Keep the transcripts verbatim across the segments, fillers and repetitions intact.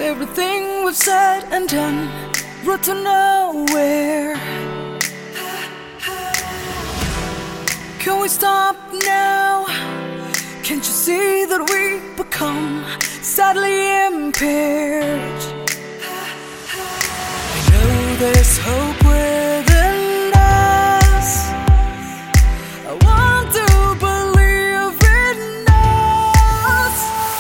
everything we've said and done, road to nowhere. Can we stop now? Can't you see that we become sadly impaired? I know there's hope within us. I want to believe in us.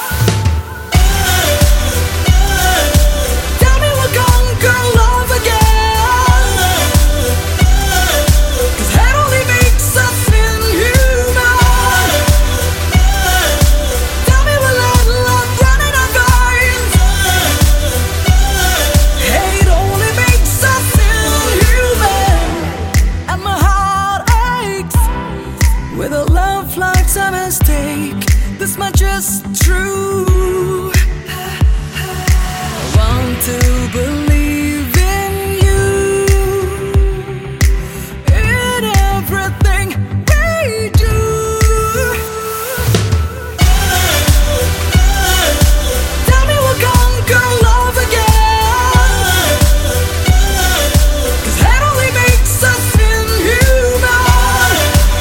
Tell me we'll conquer love again, 'cause that only makes us inhuman. Tell me we'll let love run in our veins. Hate only makes us inhuman. And my heart aches with a love life's a mistake. This much is true. I want to believe in you, in everything we do. Tell me we'll conquer love again, 'cause that only makes us inhuman.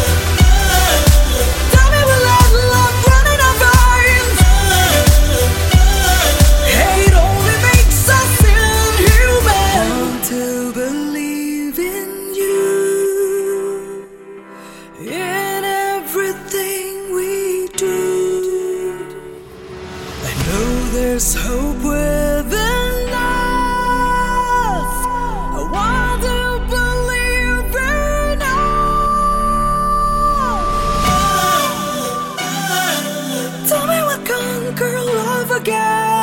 Tell me we'll let love run in our veins. Hate only makes us inhuman. I want to believe in you, in everything we do. I know there's hope within us. I want to believe in us. Tell me we'll conquer love again.